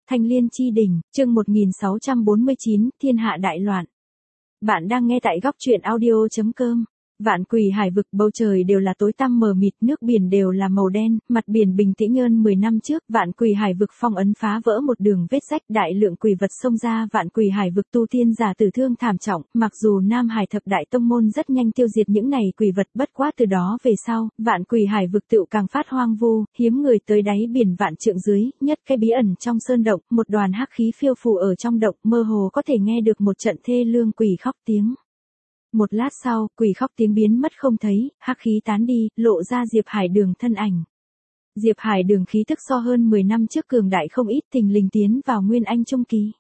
Thanh Liên Chi Đỉnh, chương 1649, Thiên hạ đại loạn. Bạn đang nghe tại góc truyện audio.com. Vạn Quỷ Hải vực, bầu trời đều là tối tăm mờ mịt, nước biển đều là màu đen, mặt biển bình tĩnh hơn 10 năm trước, Vạn Quỷ Hải vực phong ấn phá vỡ một đường vết rách, đại lượng quỷ vật xông ra, Vạn Quỷ Hải vực tu tiên giả tử thương thảm trọng, mặc dù Nam Hải thập đại tông môn rất nhanh tiêu diệt những này quỷ vật, bất quá từ đó về sau, Vạn Quỷ Hải vực tựu càng phát hoang vu, hiếm người tới đáy biển vạn trượng dưới, nhất cái bí ẩn trong sơn động, một đoàn hắc khí phiêu phù ở trong động, mơ hồ có thể nghe được một trận thê lương quỷ khóc tiếng. Một lát sau, quỷ khóc tiếng biến mất không thấy, hắc khí tán đi, lộ ra Diệp Hải Đường thân ảnh. Diệp Hải Đường khí tức so hơn 10 năm trước cường đại không ít, thình lình tiến vào Nguyên Anh trung kỳ.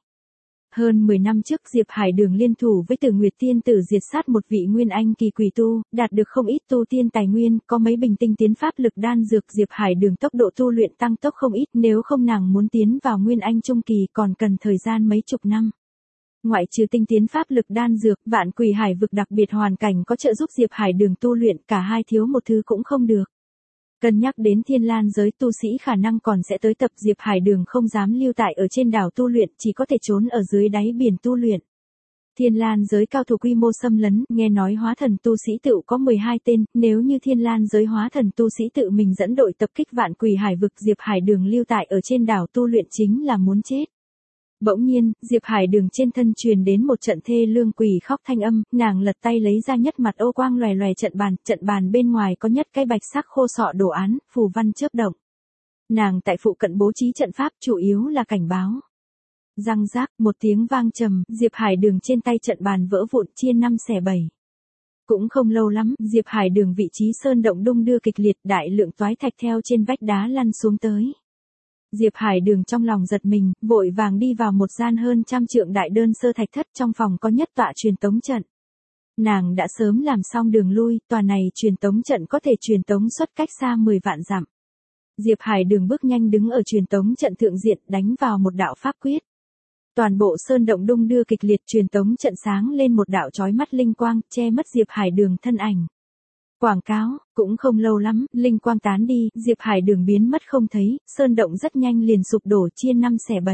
Hơn 10 năm trước Diệp Hải Đường liên thủ với Tử Nguyệt Tiên Tử diệt sát một vị Nguyên Anh kỳ quỷ tu, đạt được không ít tu tiên tài nguyên, có mấy bình tinh tiến pháp lực đan dược, Diệp Hải Đường tốc độ tu luyện tăng tốc không ít, nếu không nàng muốn tiến vào Nguyên Anh trung kỳ còn cần thời gian mấy chục năm. Ngoại trừ tinh tiến pháp lực đan dược, Vạn Quỷ Hải vực đặc biệt hoàn cảnh có trợ giúp Diệp Hải Đường tu luyện, cả hai thiếu một thứ cũng không được. Cân nhắc đến Thiên Lan giới tu sĩ khả năng còn sẽ tới tập, Diệp Hải Đường không dám lưu tại ở trên đảo tu luyện, chỉ có thể trốn ở dưới đáy biển tu luyện. Thiên Lan giới cao thủ quy mô xâm lấn, nghe nói hóa thần tu sĩ tự có 12 tên, nếu như Thiên Lan giới hóa thần tu sĩ tự mình dẫn đội tập kích Vạn Quỷ Hải vực, Diệp Hải Đường lưu tại ở trên đảo tu luyện chính là muốn chết. Bỗng nhiên, Diệp Hải Đường trên thân truyền đến một trận thê lương quỷ khóc thanh âm, nàng lật tay lấy ra nhất mặt ô quang lòe lòe trận bàn bên ngoài có nhất cái bạch sắc khô sọ đồ án, phù văn chớp động. Nàng tại phụ cận bố trí trận pháp chủ yếu là cảnh báo. Răng rác, một tiếng vang trầm, Diệp Hải Đường trên tay trận bàn vỡ vụn chia 5 xẻ 7. Cũng không lâu lắm, Diệp Hải Đường vị trí sơn động đung đưa kịch liệt, đại lượng toái thạch theo trên vách đá lăn xuống tới. Diệp Hải Đường trong lòng giật mình, vội vàng đi vào một gian hơn 100 trượng đại đơn sơ thạch thất, trong phòng có nhất tọa truyền tống trận. Nàng đã sớm làm xong đường lui, tòa này truyền tống trận có thể truyền tống xuất cách xa 10 vạn dặm. Diệp Hải Đường bước nhanh đứng ở truyền tống trận thượng diện, đánh vào một đạo pháp quyết. Toàn bộ sơn động đung đưa kịch liệt, truyền tống trận sáng lên một đạo chói mắt linh quang, che mất Diệp Hải Đường thân ảnh. Quảng cáo, cũng không lâu lắm, linh quang tán đi, Diệp Hải Đường biến mất không thấy, sơn động rất nhanh liền sụp đổ chia 5 xẻ 7.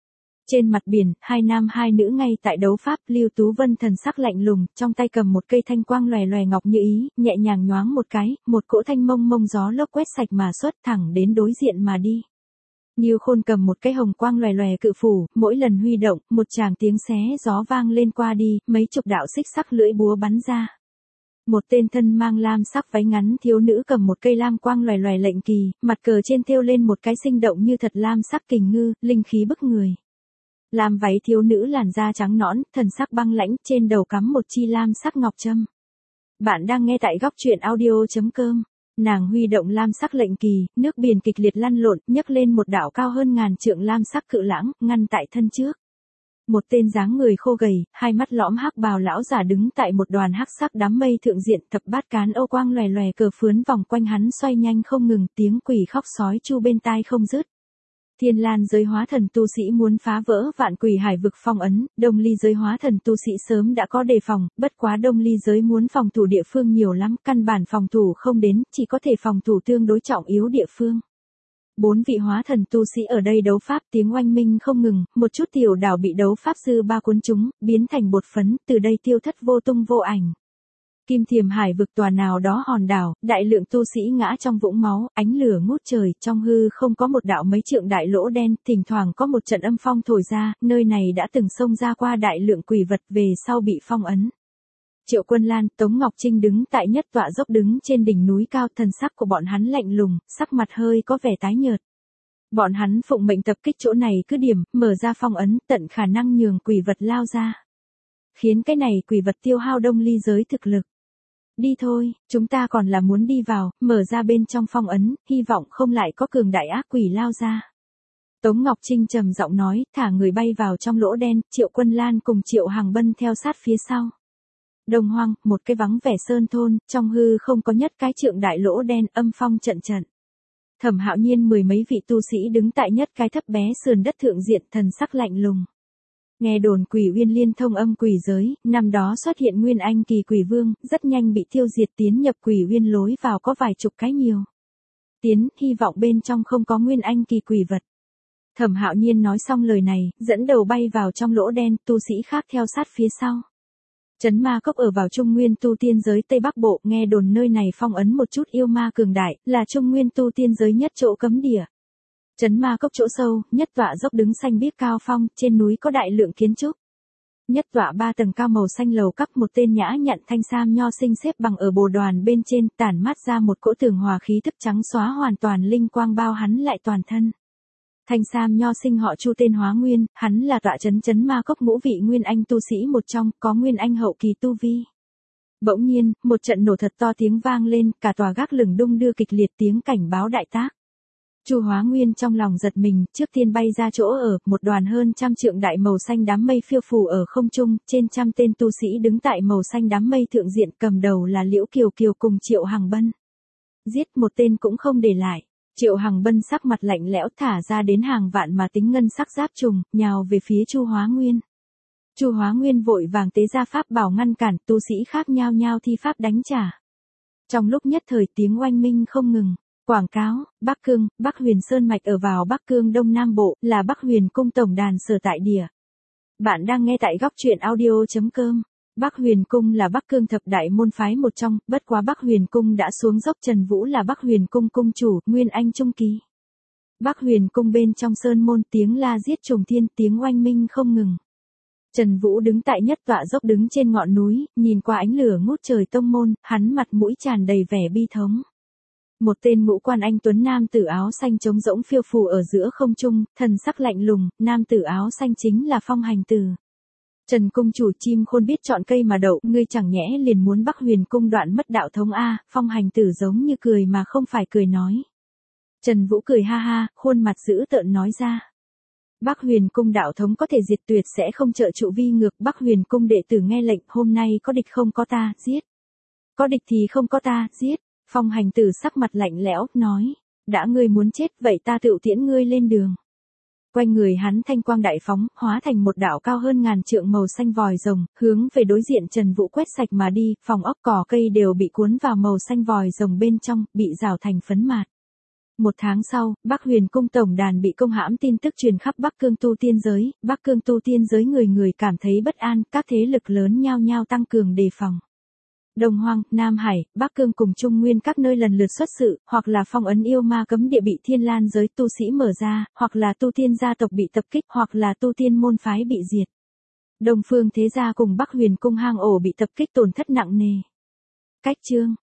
Trên mặt biển, hai nam hai nữ ngay tại đấu pháp, Lưu Tú Vân thần sắc lạnh lùng, trong tay cầm một cây thanh quang lòe lòe ngọc như ý, nhẹ nhàng nhoáng một cái, một cỗ thanh mông mông gió lốc quét sạch mà xuất thẳng đến đối diện mà đi. Nhiêu Khôn cầm một cái hồng quang lòe lòe cự phủ, mỗi lần huy động, một tràng tiếng xé gió vang lên qua đi, mấy chục đạo xích sắc lưỡi búa bắn ra. Một tên thân mang lam sắc váy ngắn thiếu nữ cầm một cây lam quang lòe lòe lệnh kỳ, mặt cờ trên thêu lên một cái sinh động như thật lam sắc kình ngư, linh khí bức người. Lam váy thiếu nữ làn da trắng nõn, thần sắc băng lãnh, trên đầu cắm một chi lam sắc ngọc trâm. Bạn đang nghe tại góc truyện audio.com. Nàng huy động lam sắc lệnh kỳ, nước biển kịch liệt lăn lộn, nhấc lên một đạo cao hơn 1000 trượng lam sắc cự lãng, ngăn tại thân trước. Một tên dáng người khô gầy, hai mắt lõm hắc bào lão giả đứng tại một đoàn hắc sắc đám mây thượng diện, thập bát cán ô quang lòe lòe cờ phướn vòng quanh hắn xoay nhanh không ngừng, tiếng quỷ khóc sói chu bên tai không dứt. Thiên Lan giới hóa thần tu sĩ muốn phá vỡ Vạn Quỷ Hải vực phong ấn, Đông Ly giới hóa thần tu sĩ sớm đã có đề phòng, bất quá Đông Ly giới muốn phòng thủ địa phương nhiều lắm, căn bản phòng thủ không đến, chỉ có thể phòng thủ tương đối trọng yếu địa phương. 4 vị hóa thần tu sĩ ở đây đấu pháp, tiếng oanh minh không ngừng, một chút tiểu đảo bị đấu pháp sư ba cuốn chúng, biến thành bột phấn, từ đây tiêu thất vô tung vô ảnh. Kim Thiềm Hải vực tòa nào đó hòn đảo, đại lượng tu sĩ ngã trong vũng máu, ánh lửa ngút trời, trong hư không có một đạo mấy trượng đại lỗ đen, thỉnh thoảng có một trận âm phong thổi ra, nơi này đã từng xông ra qua đại lượng quỷ vật, về sau bị phong ấn. Triệu Quân Lan, Tống Ngọc Trinh đứng tại nhất tọa dốc đứng trên đỉnh núi cao, thần sắc của bọn hắn lạnh lùng, sắc mặt hơi có vẻ tái nhợt. Bọn hắn phụng mệnh tập kích chỗ này cứ điểm, mở ra phong ấn, tận khả năng nhường quỷ vật lao ra. Khiến cái này quỷ vật tiêu hao Đông Ly giới thực lực. Đi thôi, chúng ta còn là muốn đi vào, mở ra bên trong phong ấn, hy vọng không lại có cường đại ác quỷ lao ra. Tống Ngọc Trinh trầm giọng nói, thả người bay vào trong lỗ đen, Triệu Quân Lan cùng Triệu Hằng Bân theo sát phía sau. Đông Hoang, một cái vắng vẻ sơn thôn, trong hư không có nhất cái trượng đại lỗ đen, âm phong trận trận. Thẩm Hạo Nhiên 10 mấy vị tu sĩ đứng tại nhất cái thấp bé sườn đất thượng diện, thần sắc lạnh lùng. Nghe đồn Quỷ Uyên liên thông âm quỷ giới, năm đó xuất hiện Nguyên Anh kỳ quỷ vương, rất nhanh bị tiêu diệt, tiến nhập Quỷ Uyên lối vào có vài chục cái nhiều. Hy vọng bên trong không có Nguyên Anh kỳ quỷ vật. Thẩm Hạo Nhiên nói xong lời này, dẫn đầu bay vào trong lỗ đen, tu sĩ khác theo sát phía sau. Trấn Ma Cốc ở vào Trung Nguyên tu tiên giới Tây Bắc Bộ, nghe đồn nơi này phong ấn một chút yêu ma cường đại, là Trung Nguyên tu tiên giới nhất chỗ cấm địa. Trấn Ma Cốc chỗ sâu, nhất tọa dốc đứng xanh biếc cao phong, trên núi có đại lượng kiến trúc. Nhất tọa 3 tầng cao màu xanh lầu cấp, một tên nhã nhặn thanh sam nho sinh xếp bằng ở bồ đoàn bên trên, tản mát ra một cỗ tường hòa khí thức trắng xóa hoàn toàn linh quang bao hắn lại toàn thân. Thanh sam nho sinh họ Chu tên Hóa Nguyên, hắn là tọa Trấn Ma Cốc ngũ vị nguyên anh tu sĩ một trong, có nguyên anh hậu kỳ tu vi. Bỗng nhiên, một trận nổ thật to tiếng vang lên, cả tòa gác lửng đung đưa kịch liệt tiếng cảnh báo đại tác. Chu Hóa Nguyên trong lòng giật mình, trước tiên bay ra chỗ ở, một đoàn hơn trăm trượng đại màu xanh đám mây phiêu phù ở không trung, trên trăm tên tu sĩ đứng tại màu xanh đám mây thượng diện, cầm đầu là Liễu Kiều Kiều cùng Triệu Hằng Bân. Giết một tên cũng không để lại. Triệu Hằng Bân sắc mặt lạnh lẽo thả ra đến hàng vạn mà tính ngân sắc giáp trùng, nhào về phía Chu Hóa Nguyên. Chu Hóa Nguyên vội vàng tế ra pháp bảo ngăn cản, tu sĩ khác nhao nhao thi pháp đánh trả. Trong lúc nhất thời tiếng oanh minh không ngừng. Quảng cáo, Bắc Cương, Bắc Huyền Sơn mạch ở vào Bắc Cương Đông Nam Bộ, là Bắc Huyền cung tổng đàn sở tại địa. Bạn đang nghe tại góc truyện audio.com. Bắc Huyền cung là Bắc Cương thập đại môn phái một trong, bất quá Bắc Huyền cung đã xuống dốc, Trần Vũ là Bắc Huyền cung cung chủ, nguyên anh trung kỳ. Bắc Huyền cung bên trong sơn môn tiếng la giết trùng thiên, tiếng oanh minh không ngừng. Trần Vũ đứng tại nhất tọa dốc đứng trên ngọn núi, nhìn qua ánh lửa ngút trời tông môn, hắn mặt mũi tràn đầy vẻ bi thống. Một tên ngũ quan anh tuấn nam tử áo xanh trống rỗng phiêu phù ở giữa không trung, thần sắc lạnh lùng, nam tử áo xanh chính là Phong Hành Tử. Trần cung chủ, chim khôn biết chọn cây mà đậu, ngươi chẳng nhẽ liền muốn Bắc Huyền cung đoạn mất đạo thống a? Phong Hành Tử giống như cười mà không phải cười nói. Trần Vũ cười ha ha, khuôn mặt dữ tợn nói ra. Bắc Huyền cung đạo thống có thể diệt tuyệt sẽ không trợ trụ vi ngược, Bắc Huyền cung đệ tử nghe lệnh, hôm nay có địch không có ta, giết. Có địch thì không có ta, giết. Phong Hành Tử sắc mặt lạnh lẽo, nói, đã ngươi muốn chết, vậy ta tựu tiễn ngươi lên đường. Quanh người hắn thanh quang đại phóng, hóa thành một đạo cao hơn ngàn trượng màu xanh vòi rồng, hướng về đối diện Trần Vũ quét sạch mà đi, phòng ốc cỏ cây đều bị cuốn vào màu xanh vòi rồng bên trong, bị rào thành phấn mạt. Một tháng sau, Bắc Huyền cung tổng đàn bị công hãm, tin tức truyền khắp Bắc Cương tu tiên giới, Bắc Cương tu tiên giới người người cảm thấy bất an, các thế lực lớn nhao nhao tăng cường đề phòng. Đông Hoang, Nam Hải, Bắc Cương cùng Trung Nguyên các nơi lần lượt xuất sự, hoặc là phong ấn yêu ma cấm địa bị Thiên Lan giới tu sĩ mở ra, hoặc là tu tiên gia tộc bị tập kích, hoặc là tu tiên môn phái bị diệt. Đông Phương thế gia cùng Bắc Huyền cung hang ổ bị tập kích tổn thất nặng nề. Cách chương